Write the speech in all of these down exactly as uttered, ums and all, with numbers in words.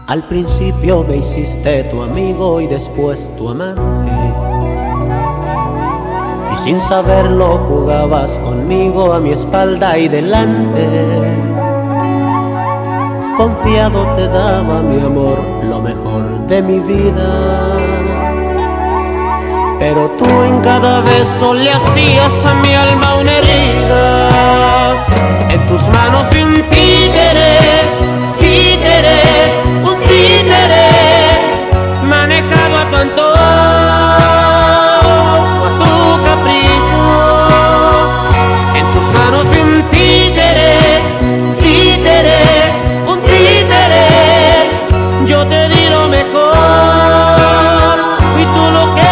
Al principio me hiciste tu amigo y después tu amante, y sin saberlo jugabas conmigo a mi espalda y delante. Confiado te daba mi amor, lo mejor de mi vida, pero tú en cada beso le hacías a mi alma una herida. En tus manos vi un títere, títere, un títere, manejado a tu antojo, a tu capricho. En tus manos vi un títere, títere, un títere. Yo te di lo mejor y tú lo que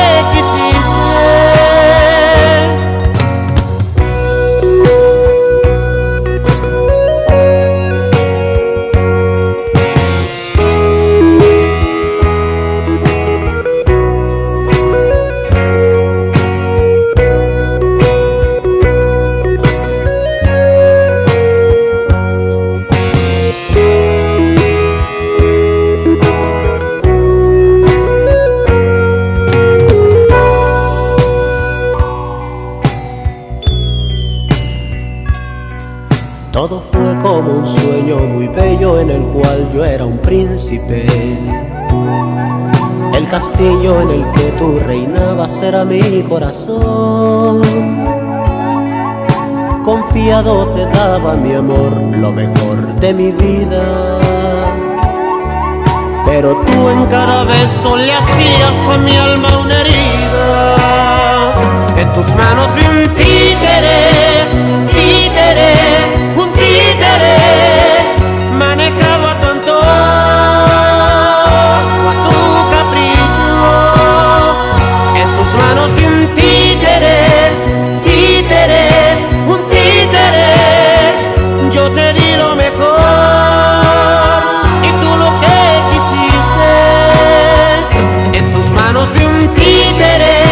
todo fue como un sueño muy bello en el cual yo era un príncipe. El castillo en el que tú reinabas era mi corazón. Confiado te daba mi amor, lo mejor de mi vida, pero tú en cada beso le hacías a mi alma una herida. En tus manos vi un títere, títere, manejado a tu antojo, a tu capricho. En tus manos vi un títere, títere, un títere. Yo te di lo mejor y tú lo que quisiste. En tus manos vi un títere,